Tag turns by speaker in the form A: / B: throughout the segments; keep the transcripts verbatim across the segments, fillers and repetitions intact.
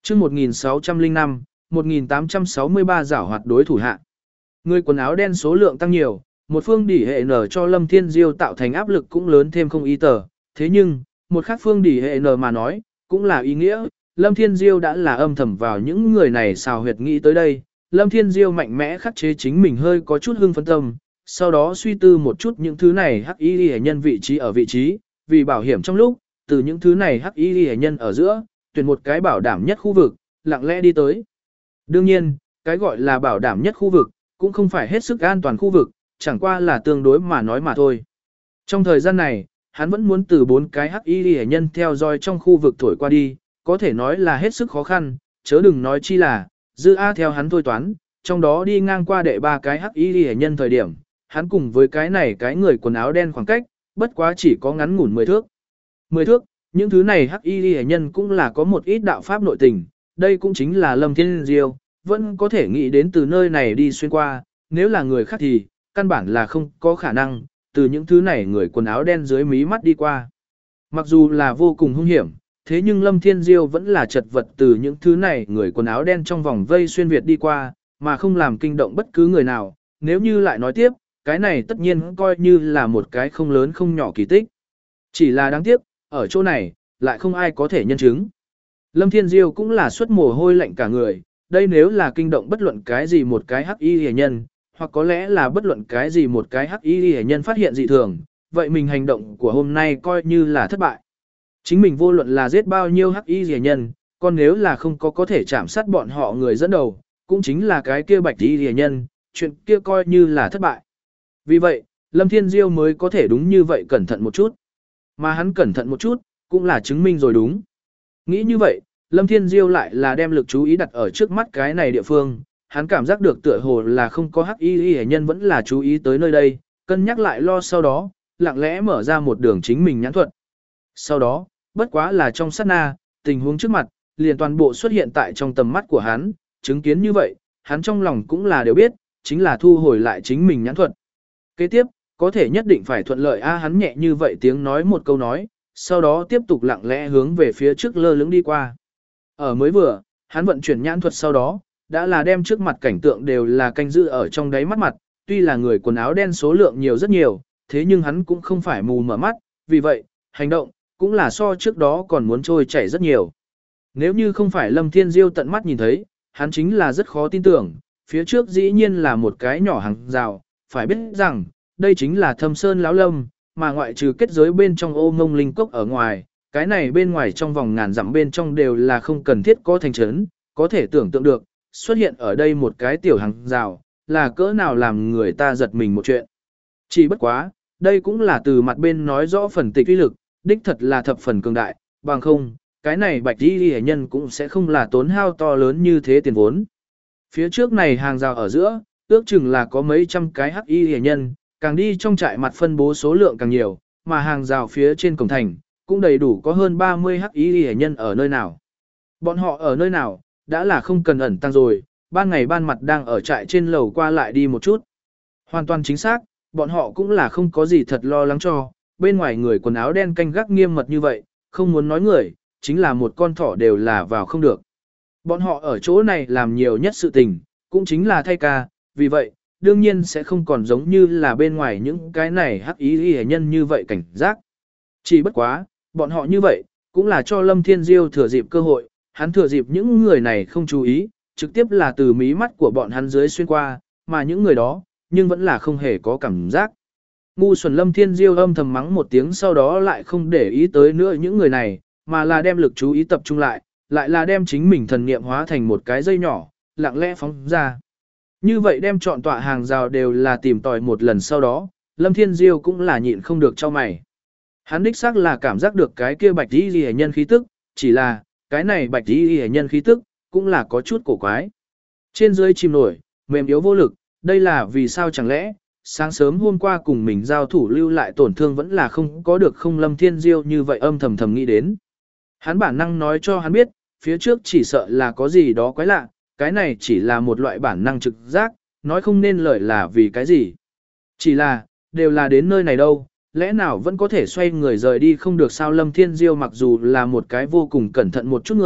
A: chương một nghìn sáu trăm lẻ năm, một nghìn tám trăm sáu mươi ba giảo hoạt đối thủ hạ. Người quần áo đen số lượng tăng nhiều, một phương đỉ hệ nở cho Lâm Thiên Diêu tạo thành áp lực cũng lớn thêm không ý tờ. Thế nhưng, một khác phương đỉ hệ nở mà nói, cũng là ý nghĩa, Lâm Thiên Diêu đã là âm thầm vào những người này xào huyệt nghĩ tới đây. Lâm Thiên Diêu mạnh mẽ khắc chế chính mình hơi có chút hưng phấn tâm, sau đó suy tư một chút những thứ này hắc y hệ nhân vị trí ở vị trí, vì bảo hiểm trong lúc, từ những thứ này hắc y hệ nhân ở giữa, tuyển một cái bảo đảm nhất khu vực, lặng lẽ đi tới. Đương nhiên, cái gọi là bảo đảm nhất khu vực, cũng không phải hết sức an toàn khu vực, chẳng qua là tương đối mà nói mà thôi. Trong thời gian này, hắn vẫn muốn từ bốn cái hắc y hệ nhân theo dõi trong khu vực thổi qua đi, có thể nói là hết sức khó khăn, chớ đừng nói chi là, dư A theo hắn thôi toán, trong đó đi ngang qua đệ ba cái hắc y hệ nhân thời điểm, hắn cùng với cái này cái người quần áo đen khoảng cách, bất quá chỉ có ngắn ngủn mười thước. mười thước, những thứ này hắc y hệ nhân cũng là có một ít đạo pháp nội tình, đây cũng chính là Lâm Thiên Diêu, vẫn có thể nghĩ đến từ nơi này đi xuyên qua, nếu là người khác thì, căn bản là không có khả năng, từ những thứ này người quần áo đen dưới mí mắt đi qua. Mặc dù là vô cùng hung hiểm, thế nhưng Lâm Thiên Diêu vẫn là chật vật từ những thứ này người quần áo đen trong vòng vây xuyên Việt đi qua, mà không làm kinh động bất cứ người nào, nếu như lại nói tiếp, cái này tất nhiên coi như là một cái không lớn không nhỏ kỳ tích. Chỉ là đáng tiếc, ở chỗ này, lại không ai có thể nhân chứng. Lâm Thiên Diêu cũng là xuất mồ hôi lạnh cả người, đây nếu là kinh động bất luận cái gì một cái hắc y hề nhân, hoặc có lẽ là bất luận cái gì một cái hắc y hề nhân phát hiện dị thường, vậy mình hành động của hôm nay coi như là thất bại. Chính mình vô luận là giết bao nhiêu hắc y hề nhân, còn nếu là không có có thể chạm sát bọn họ người dẫn đầu, cũng chính là cái kia bạch y hề nhân, chuyện kia coi như là thất bại. Vì vậy, Lâm Thiên Diêu mới có thể đúng như vậy cẩn thận một chút. Mà hắn cẩn thận một chút, cũng là chứng minh rồi đúng. Nghĩ như vậy, Lâm Thiên Diêu lại là đem lực chú ý đặt ở trước mắt cái này địa phương, hắn cảm giác được tựa hồ là không có hắc y hệ nhân vẫn là chú ý tới nơi đây, cân nhắc lại lo sau đó, lặng lẽ mở ra một đường chính mình nhãn thuật. Sau đó, bất quá là trong sát na, tình huống trước mặt, liền toàn bộ xuất hiện tại trong tầm mắt của hắn, chứng kiến như vậy, hắn trong lòng cũng là đều biết, chính là thu hồi lại chính mình nhãn thuật. Kế tiếp, có thể nhất định phải thuận lợi a hắn nhẹ như vậy tiếng nói một câu nói, sau đó tiếp tục lặng lẽ hướng về phía trước lơ lửng đi qua. Ở mới vừa, hắn vận chuyển nhãn thuật sau đó, đã là đem trước mặt cảnh tượng đều là canh giữ ở trong đáy mắt mặt, tuy là người quần áo đen số lượng nhiều rất nhiều, thế nhưng hắn cũng không phải mù mở mắt, vì vậy, hành động, cũng là so trước đó còn muốn trôi chảy rất nhiều. Nếu như không phải Lâm Thiên Diêu tận mắt nhìn thấy, hắn chính là rất khó tin tưởng, phía trước dĩ nhiên là một cái nhỏ hàng rào, phải biết rằng, đây chính là Thâm Sơn Lão Lâm, mà ngoại trừ kết giới bên trong ô ngông linh cốc ở ngoài, cái này bên ngoài trong vòng ngàn dặm bên trong đều là không cần thiết có thành trấn, có thể tưởng tượng được, xuất hiện ở đây một cái tiểu hàng rào, là cỡ nào làm người ta giật mình một chuyện. Chỉ bất quá, đây cũng là từ mặt bên nói rõ phần tịch uy lực, đích thật là thập phần cường đại, bằng không, cái này bạch đi hệ nhân cũng sẽ không là tốn hao to lớn như thế tiền vốn. Phía trước này hàng rào ở giữa, ước chừng là có mấy trăm cái hắc y hệ nhân, càng đi trong trại mặt phân bố số lượng càng nhiều, mà hàng rào phía trên cổng thành, cũng đầy đủ có hơn ba mươi hắc y hệ nhân ở nơi nào. Bọn họ ở nơi nào, đã là không cần ẩn tăng rồi, ban ngày ban mặt đang ở trại trên lầu qua lại đi một chút. Hoàn toàn chính xác, bọn họ cũng là không có gì thật lo lắng cho, bên ngoài người quần áo đen canh gác nghiêm mật như vậy, không muốn nói người, chính là một con thỏ đều là vào không được. Bọn họ ở chỗ này làm nhiều nhất sự tình, cũng chính là thay ca, vì vậy, đương nhiên sẽ không còn giống như là bên ngoài những cái này hắc ý hệ nhân như vậy cảnh giác. Chỉ bất quá, bọn họ như vậy, cũng là cho Lâm Thiên Diêu thừa dịp cơ hội, hắn thừa dịp những người này không chú ý, trực tiếp là từ mí mắt của bọn hắn dưới xuyên qua, mà những người đó, nhưng vẫn là không hề có cảm giác. Ngu xuẩn Lâm Thiên Diêu âm thầm mắng một tiếng sau đó lại không để ý tới nữa những người này, mà là đem lực chú ý tập trung lại, lại là đem chính mình thần niệm hóa thành một cái dây nhỏ, lặng lẽ phóng ra. Như vậy đem chọn tọa hàng rào đều là tìm tòi một lần sau đó, Lâm Thiên Diêu cũng là nhịn không được cho mày. Hắn đích xác là cảm giác được cái kia bạch y hệ nhân khí tức, chỉ là, cái này bạch y hệ nhân khí tức, cũng là có chút cổ quái. Trên dưới chìm nổi, mềm yếu vô lực, đây là vì sao chẳng lẽ, sáng sớm hôm qua cùng mình giao thủ lưu lại tổn thương vẫn là không có được không Lâm Thiên Diêu như vậy âm thầm thầm nghĩ đến. Hắn bản năng nói cho hắn biết, phía trước chỉ sợ là có gì đó quái lạ, cái này chỉ là một loại bản năng trực giác, nói không nên lời là vì cái gì. Chỉ là, đều là đến nơi này đâu, lẽ nào vẫn có thể xoay người rời đi không được sao Lâm Thiên Diêu mặc dù là một cái vô cùng cẩn thận một chút người,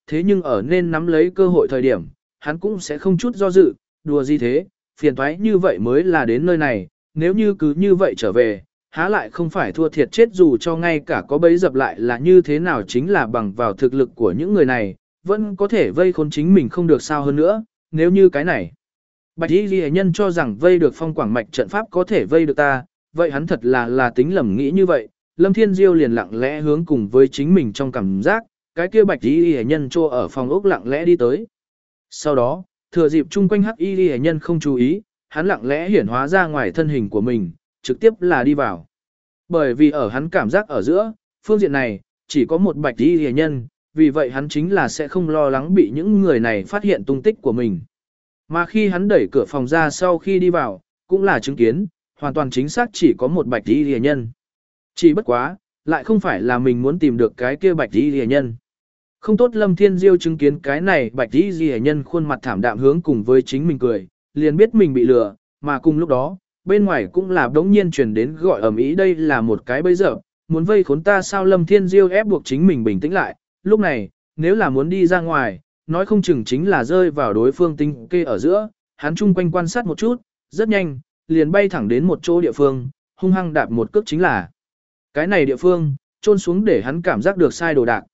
A: thế nhưng ở nên nắm lấy cơ hội thời điểm, hắn cũng sẽ không chút do dự, đùa gì thế, phiền toái như vậy mới là đến nơi này, nếu như cứ như vậy trở về, há lại không phải thua thiệt chết dù cho ngay cả có bấy dập lại là như thế nào chính là bằng vào thực lực của những người này, vẫn có thể vây khốn chính mình không được sao hơn nữa, nếu như cái này. Bạch Y Ghi Nhân cho rằng vây được Phong Quảng Mạch trận pháp có thể vây được ta, vậy hắn thật là là tính lầm nghĩ như vậy, Lâm Thiên Diêu liền lặng lẽ hướng cùng với chính mình trong cảm giác, cái kia Bạch Y Ghi Nhân trô ở phòng ốc lặng lẽ đi tới. Sau đó, thừa dịp chung quanh Hắc Y Ghi Nhân không chú ý, hắn lặng lẽ hiển hóa ra ngoài thân hình của mình, trực tiếp là đi vào. Bởi vì ở hắn cảm giác ở giữa, phương diện này, chỉ có một Bạch Y Ghi Nhân, vì vậy hắn chính là sẽ không lo lắng bị những người này phát hiện tung tích của mình. Mà khi hắn đẩy cửa phòng ra sau khi đi vào, cũng là chứng kiến, hoàn toàn chính xác chỉ có một Bạch Y Ghi Nhân. Chỉ bất quá, lại không phải là mình muốn tìm được cái kia Bạch Y Ghi Nhân. Không tốt Lâm Thiên Diêu chứng kiến cái này Bạch Y Ghi Nhân khuôn mặt thảm đạm hướng cùng với chính mình cười, liền biết mình bị lừa, mà cùng lúc đó, bên ngoài cũng là đống nhiên truyền đến gọi ầm ĩ đây là một cái bẫy dập, muốn vây khốn ta sao Lâm Thiên Diêu ép buộc chính mình bình tĩnh lại, lúc này, nếu là muốn đi ra ngoài, nói không chừng chính là rơi vào đối phương tinh kê ở giữa, hắn chung quanh quan sát một chút, rất nhanh, liền bay thẳng đến một chỗ địa phương, hung hăng đạp một cước chính là. Cái này địa phương, trôn xuống để hắn cảm giác được sai đồ đạc.